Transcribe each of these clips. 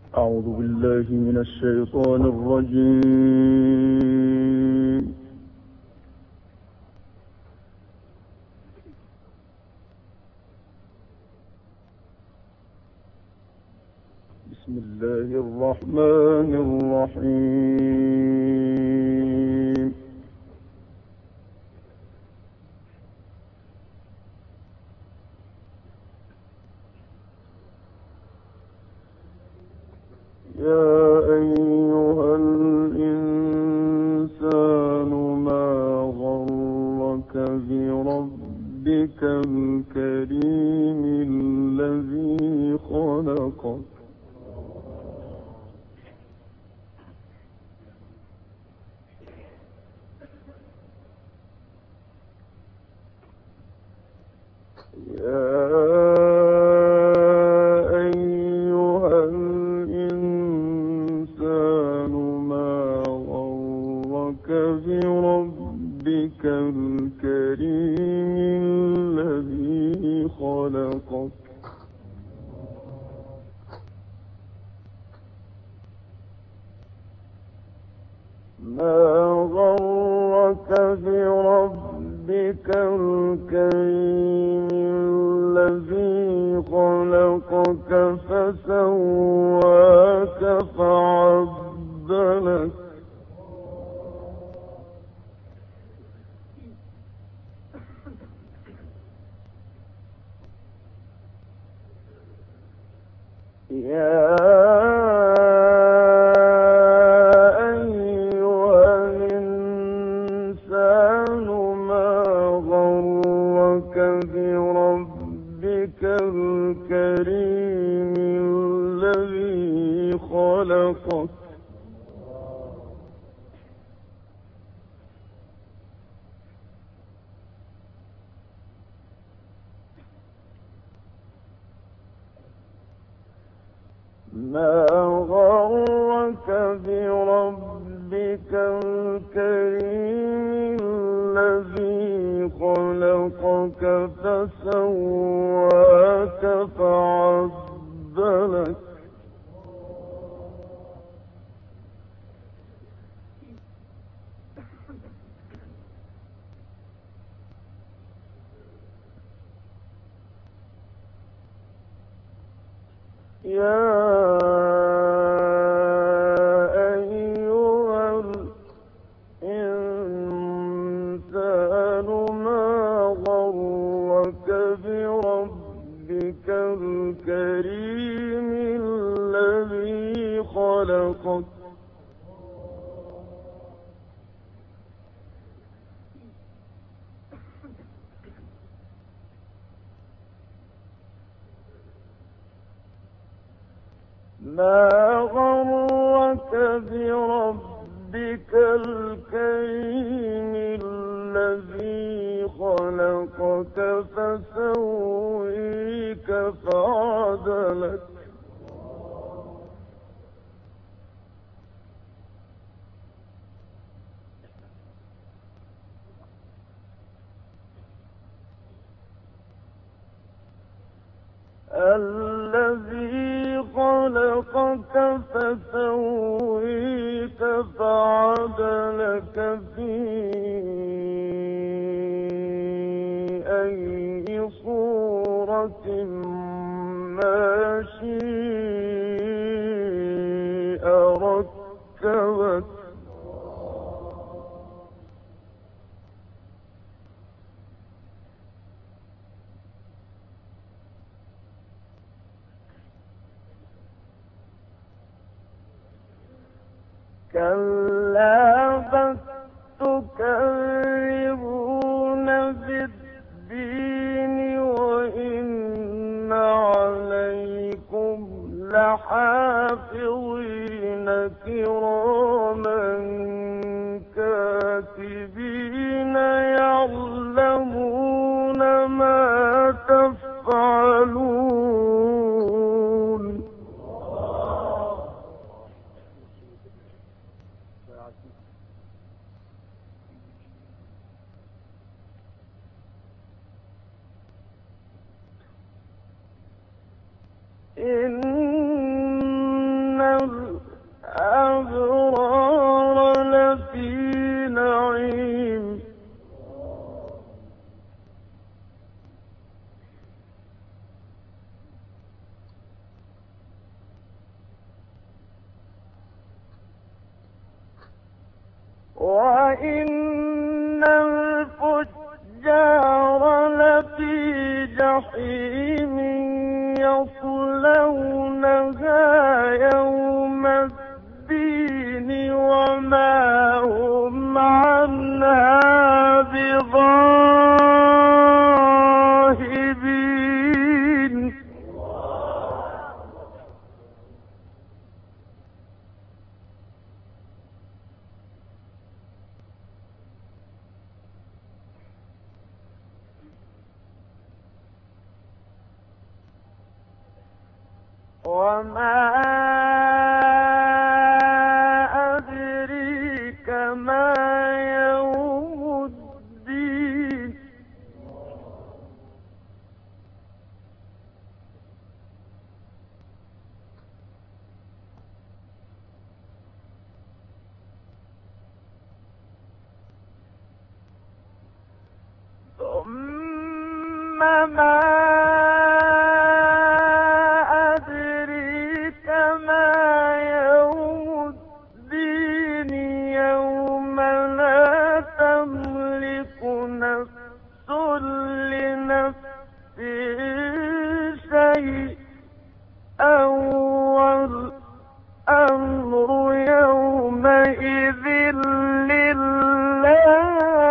أعوذ بالله من الشيطان الرجيم. بسم الله الرحمن الرحيم. يا أيها الإنسان ما غرك بربك الكريم الذي خلقك بربك الكريم الذي خلقك ما غرك بربك الكريم الذي خلقك فسواك فعدلك يا أيها الإنسان ما غرك بربك الكريم الذي خلقك ما غرك بربك الكريم الذي خلقك فسواك فعدلك يا أيها الإنسان ما غرك بربك الكريم الذي خلقك ما غرك بربك الكريم الذي خلقك فسويك فعدلك الذي خلقك فسويك فعدلك في أي صورة ما شاء ركبك كلا بل تكذبون بالدين وإن عليكم لحافظين كراما كاتبين يعلمون ما تفعلون إن إن الفجار لفي جحيم يصلونها يوم الدين وما هم عنها بغائبين وما أدريك ما يوم الدين ثم ما أدريك ما يوم الدين يوم لا تملك نفس لنفس شيئا والأمر يومئذ لله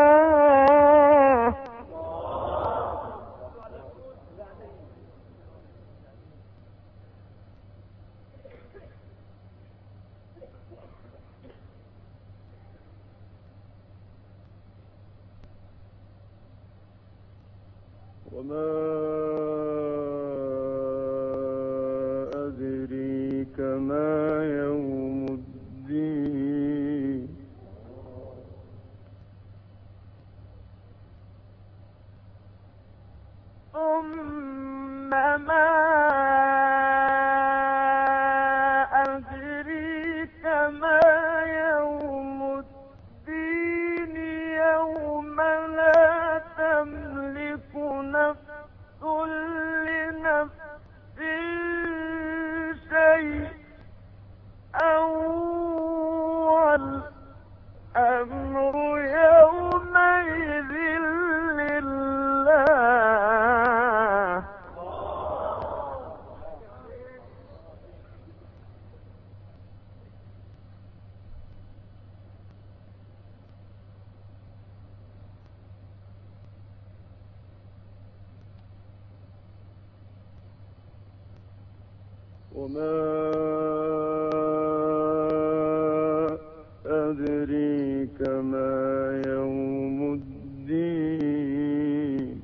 وما أدريك ما يوم الدين ثم ما أدريك ما يوم الدين يوم لا تملك نفس لنفس شيئا والأمر يومئذ لله وما أدريك ما يوم الدين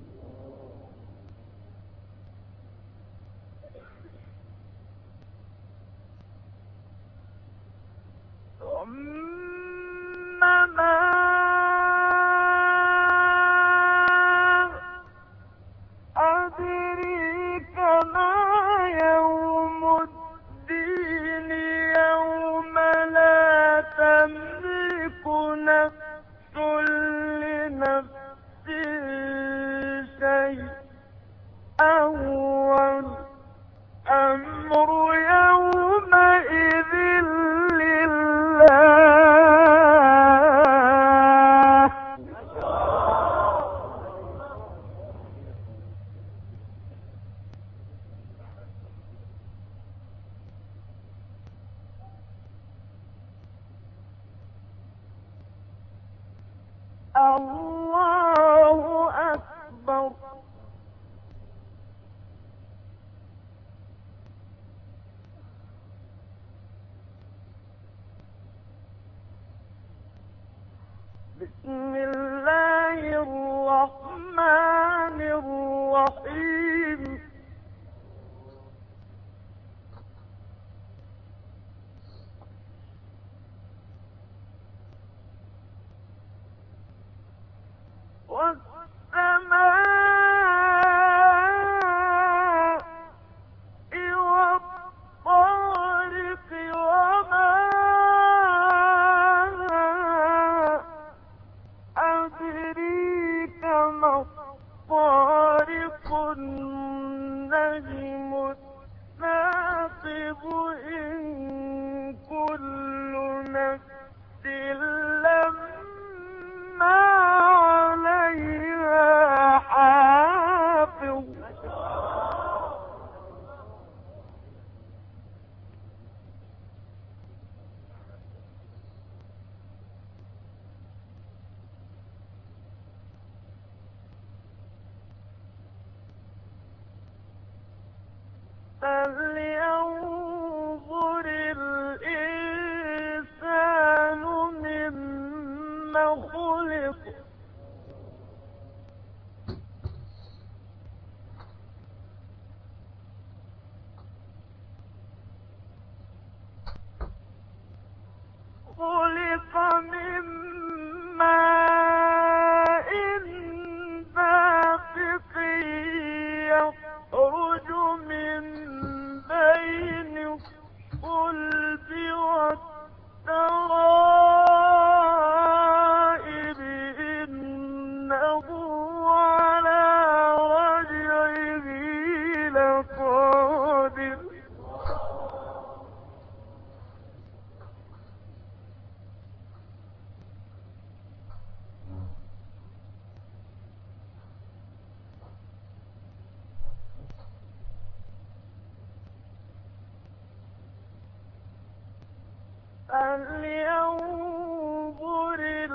ثم ما أدريك ما يوم الدين يوم لا تملك نفس لنفس شيئا والأمر يومئذ لله الله أكبر بسم الله الرحمن الرحيم فلينظر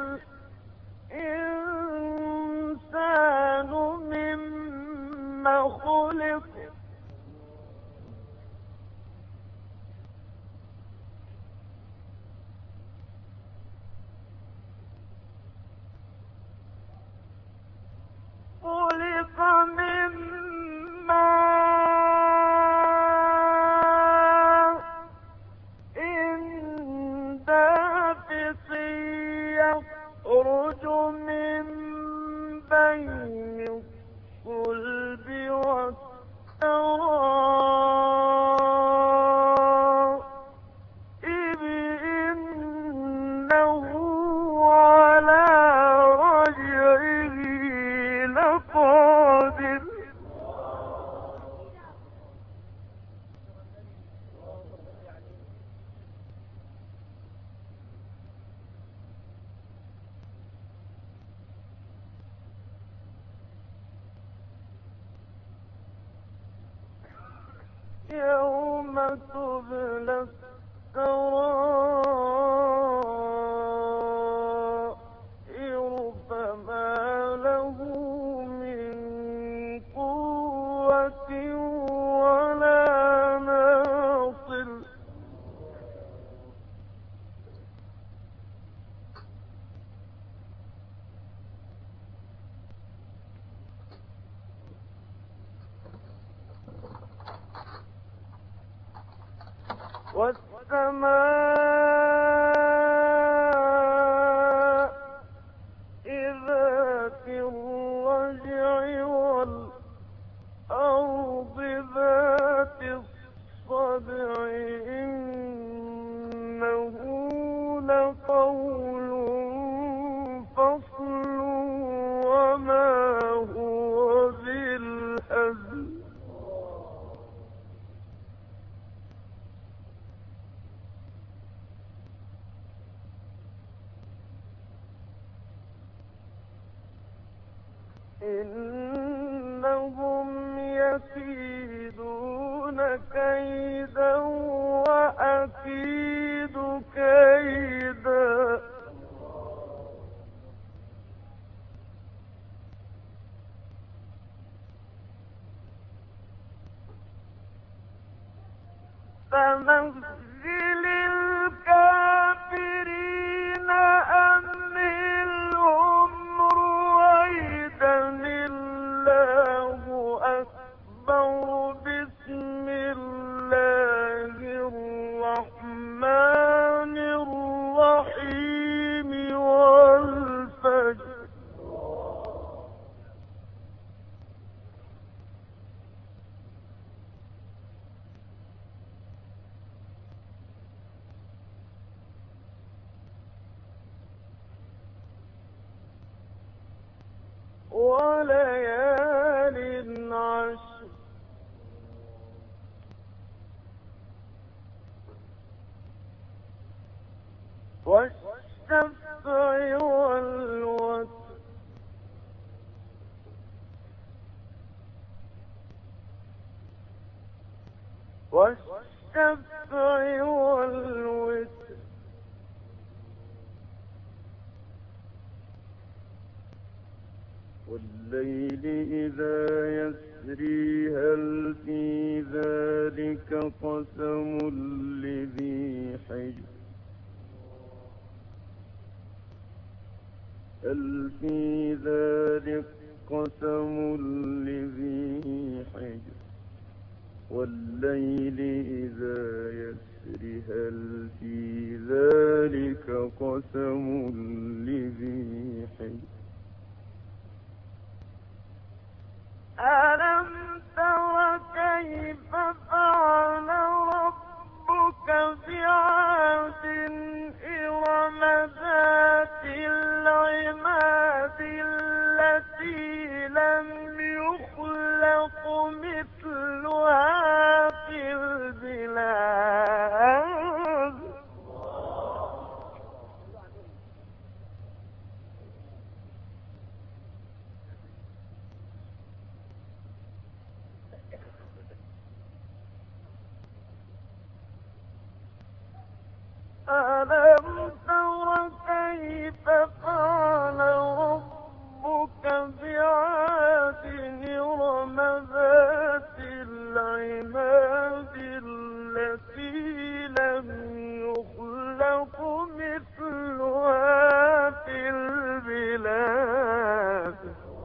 الإنسان مما خلق خلق من ماء دافق يخرج من بين الصلب والترائب إنه على رجعه لقادر يوم تبلى السرائر فما له من قوة ولا ناصر والسماء ذات الرجع والأرض ذات الصدع إنه لقول فصل وما هو بالهزل إنهم يكيدون كيدا وأكيد كيدا فمهل الكافرين أمهلهم رويدا الله أكبر بسم الله الرحمن الرحيم والفجر وليال عشر والشفع والوتر والشفع والوتر والليل إذا يسري هل في ذلك قسم لذي حجر هل في ذلك قسم لذي حجر والليل إذا يسري هل في ذلك قسم لذي حجر ألم تر كيف فعل ربك بعاد إرم ذات العماد التي لم يخلق مثلها في البلاد ألم ذات العماد التي لم يخلق مثلها في البلاد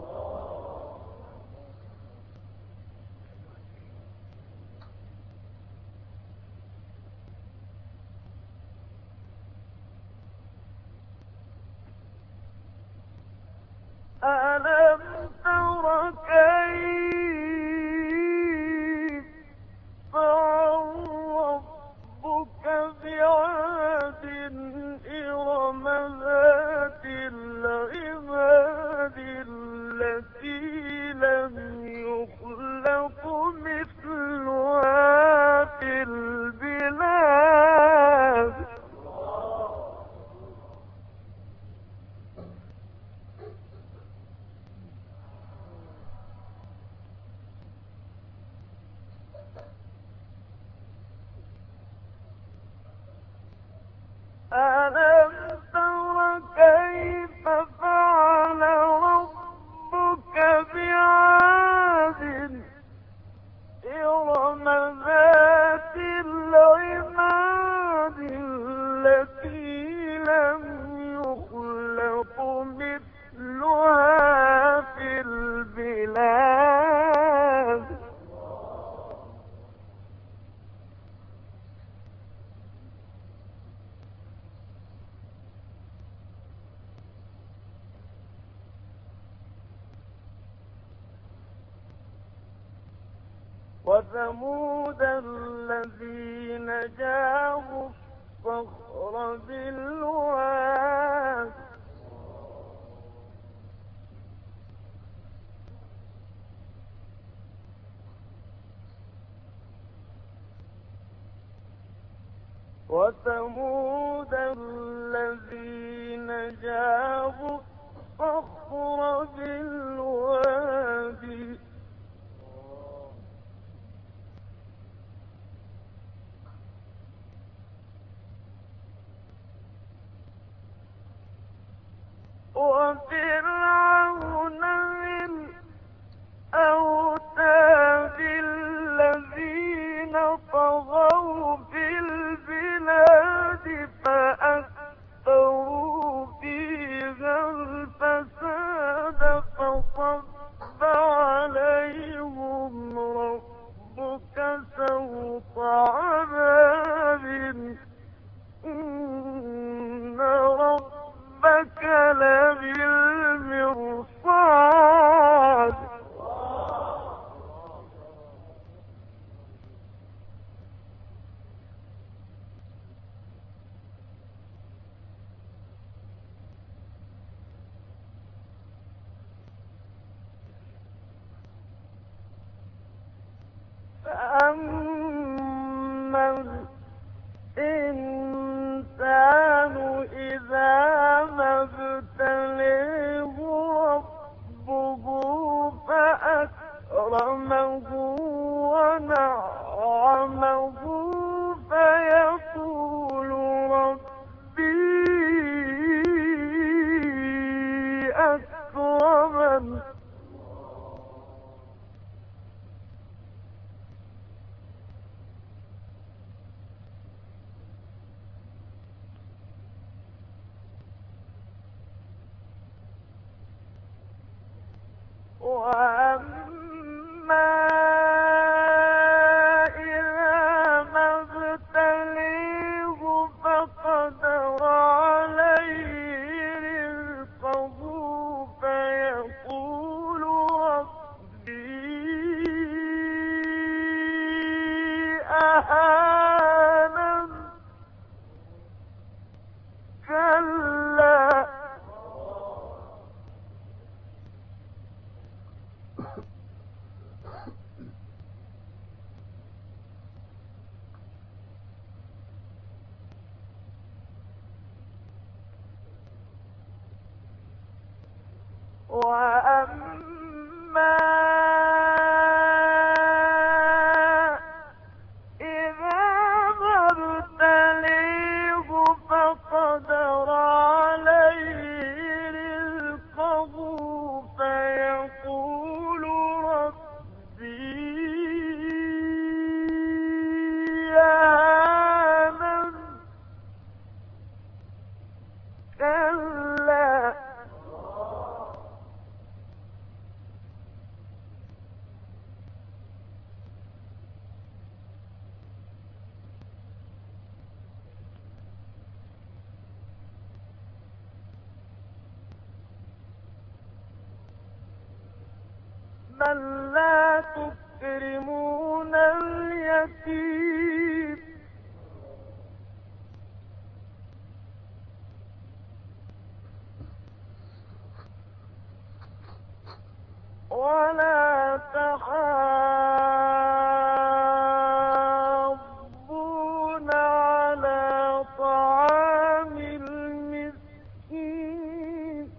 ألم تر كيف فعل ربك بعاد إرم ذات العماد التي لم يخلق مثلها في البلاد ألم تر كيف فعل ربك بعاد إرم ذات العماد التي لم يخلق مثلها في البلاد وثمود الذين جابوا الصخر بالواد وثمود الذين جابوا الصخر بالواد وفرعون ذي الأوتاد الذين طغوا في البلاد فأكثروا فيها الفساد فصب عليهم ربك سوط عذاب إن ربك لبالمرصاد فأما الإنسان إذا ما ابتليه ربه فأكرمه ونعمه فيقول ربي أكرمن وأما إذا ما ابتليه فقدر عليه رزقه فيقول ربي أهانن كلا بل لا تكرمون اليتيم ولا تحاضون على طعام المسكين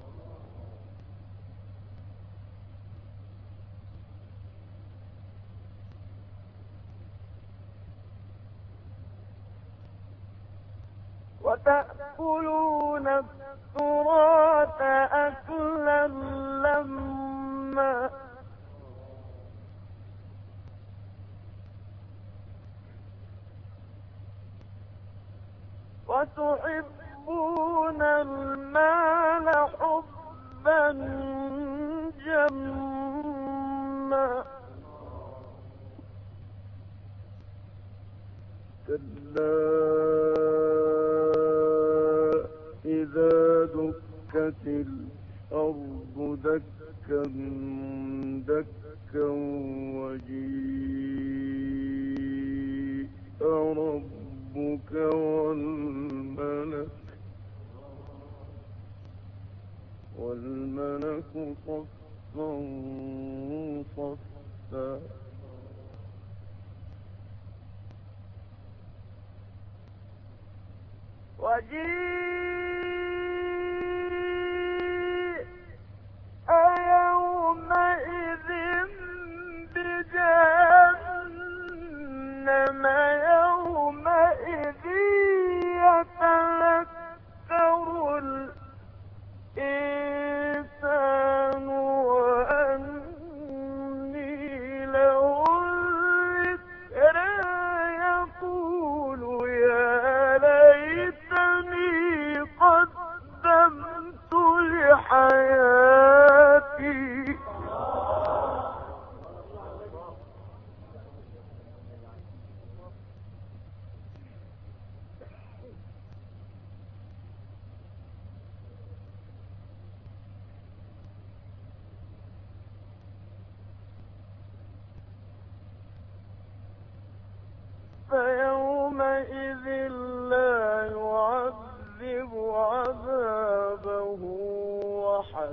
وتأكلون التراث أكلا لما وتحبون المال حبا جما كلا إذا دكت الأرض دكا دكا وجيء ربك والملك صفا صفا وجيء يومئذ بجهنم يومئذ يتذكر الإنسان وأني له الذكرى يقول يا ليتني قدمت لحياتي فيومئذ لا يعذب عذابه أحد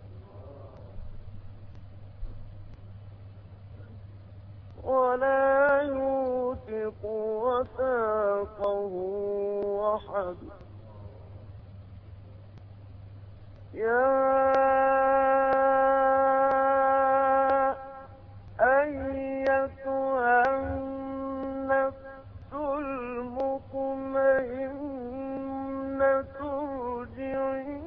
ولا يوثق وثاقه أحد يا أيتها النفس المطمئنة ارجعي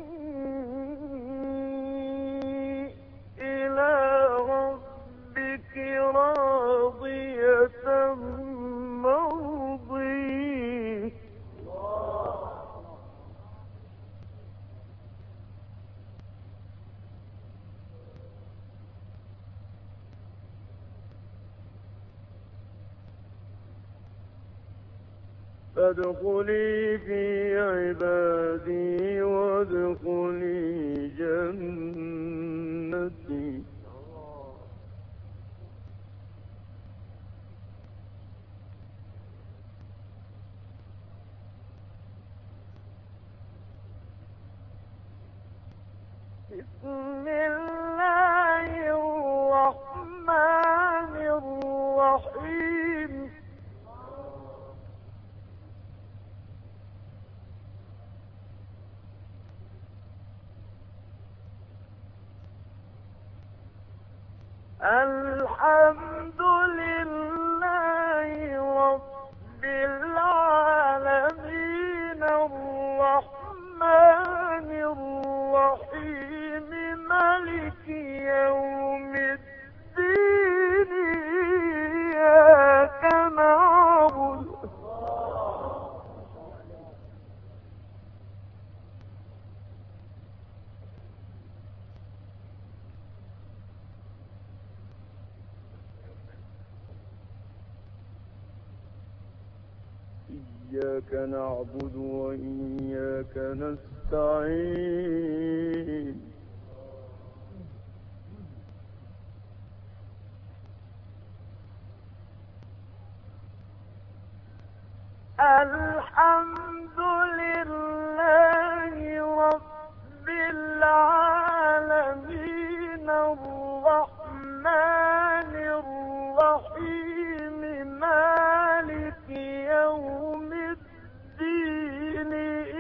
إلى ربك راضية مرضية فادخلي في عبادي وادخلي جنتي بسم الله الرحمن الرحيم الحمد لله رب العالمين الرحمن الرحيم مالك يوم الدين إياك نعبد إياك نعبد وإياك نستعين الحمد لله رب العالمين الرحمن الرحيم مالك يوم الدين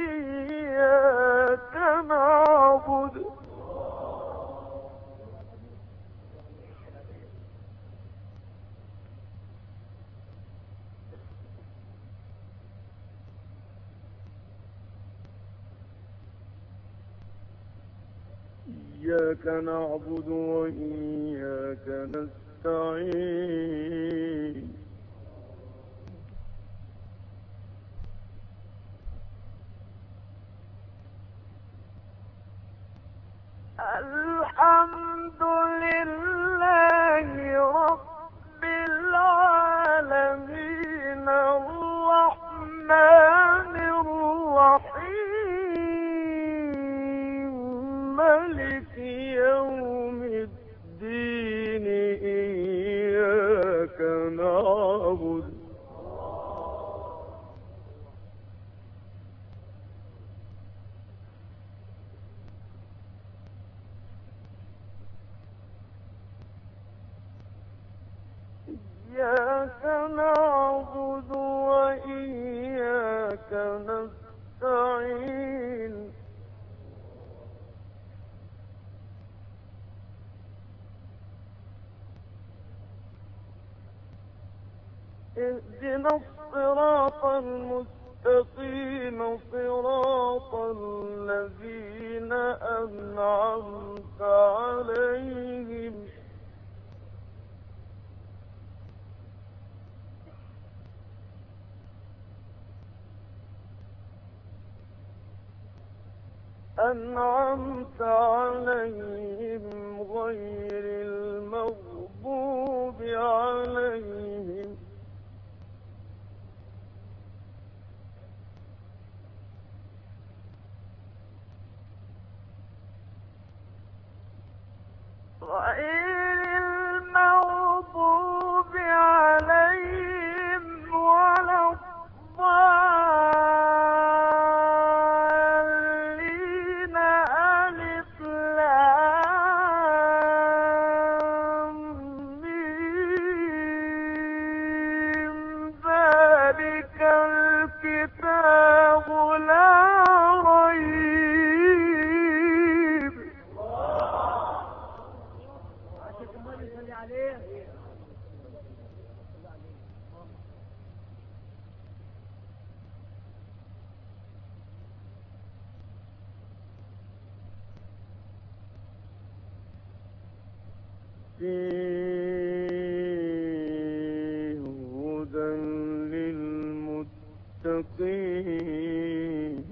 إياك نعبد إياك نعبد وإياك نستعين الحمد لله رب العالمين الرحمن الرحيم مالك يوم الدين إياك نعبد إياك نعبد وإياك نستعين اهدنا الصراط المستقيم صراط الذين أنعمت عليهم غير المغضوب عليهم ولا الضالين ألف لام ميم ذلك الكتاب لا ريب فيه هدى للمتقين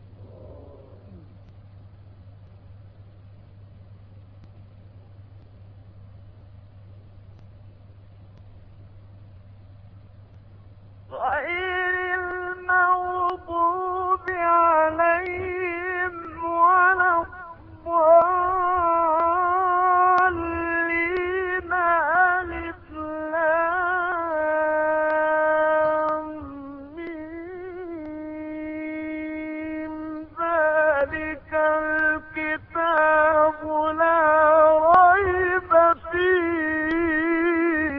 غير المغضوب عليهم ولا الضالين ألف لام ميم ذلك الكتاب لا ريب فيه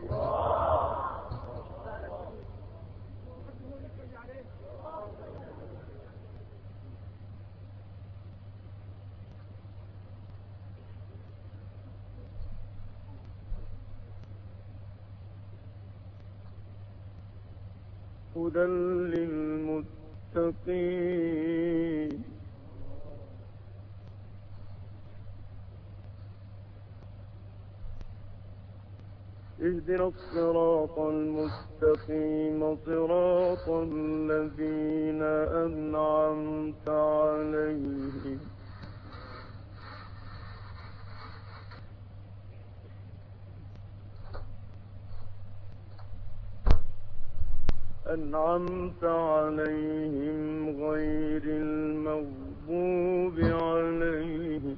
هدى للمتقين اهدنا الصراط المستقيم صراط الذين أنعمت عليهم غير المغضوب عليهم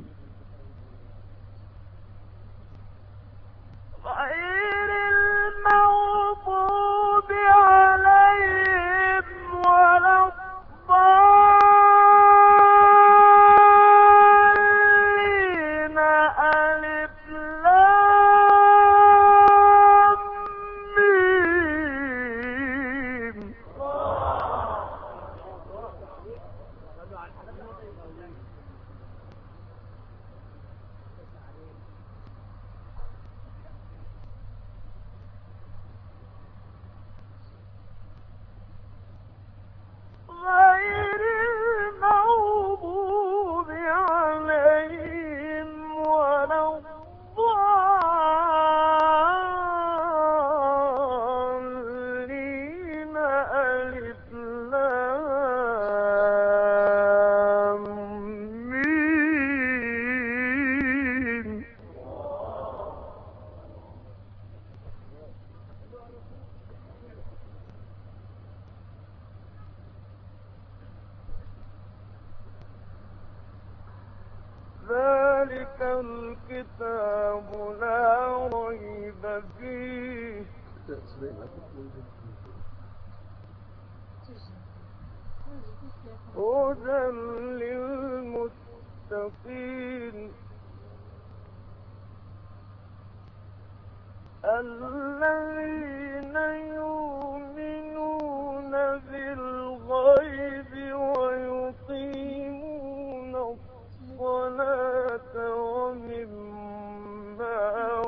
الكتاب لا ريب فيه هدى للمتقين الذين يؤمنون بالغيب ويقيمون الصلاة ومما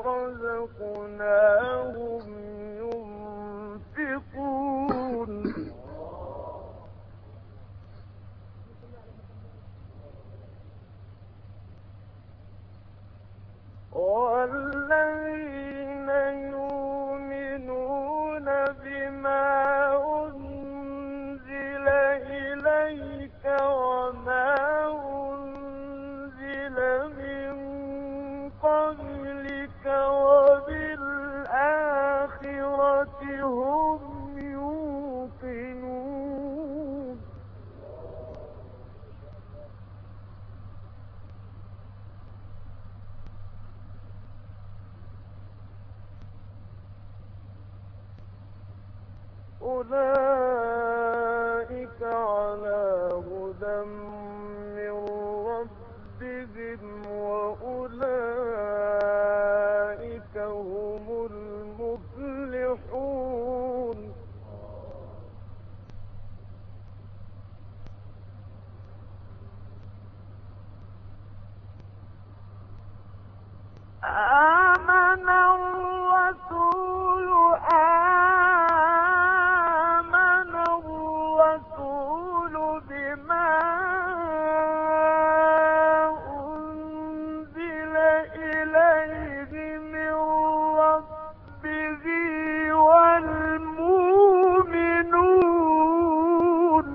رزقناهم ينفقون والذين يؤمنون بما أنزل إليك وما أنزل من قبلك وبالآخرة هم يوقنون أولئك على هدى من ربهم وأولئك هم المفلحون آمن الرسول بما أنزل إليه من ربه والمؤمنون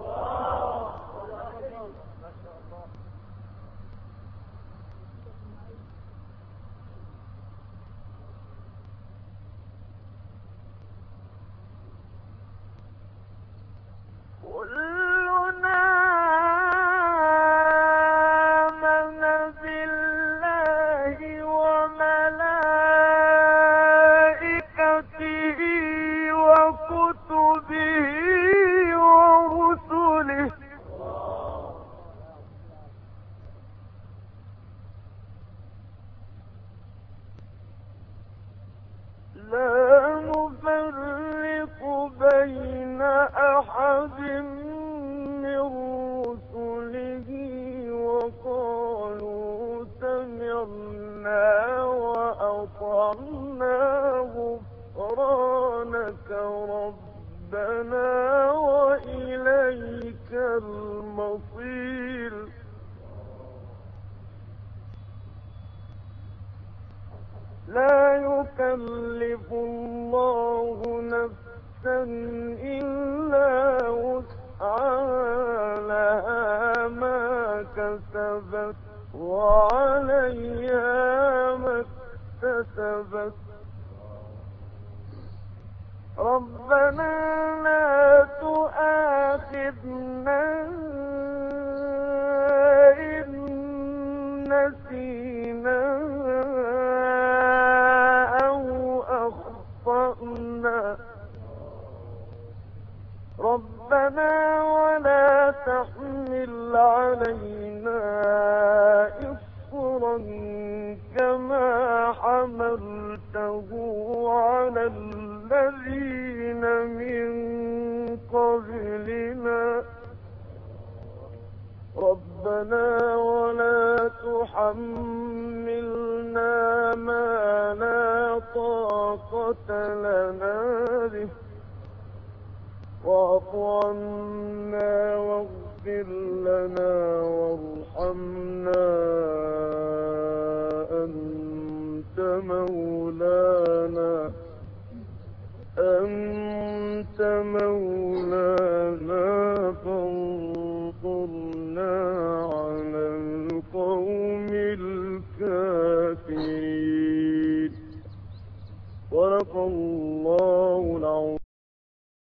كلنا آمن بالله وملائكته وكتبه ورسله لا نفرق بين أحد من رسله وقالوا سمعنا وأطعنا غفرانك ربنا وإليك المصير لا يكلف الله نفسا إلا وسعها لها ما كسبت وعليها ما اكتسبت ربنا لا تؤاخذنا إن نسينا أو أخطأنا ربنا ولا تحمل علينا إصرا كما حملته على الذين من قبلنا ربنا ولا تحملنا ما لا طاقة لنا به واعف عنا واغفر لنا وارحمنا أنت مولانا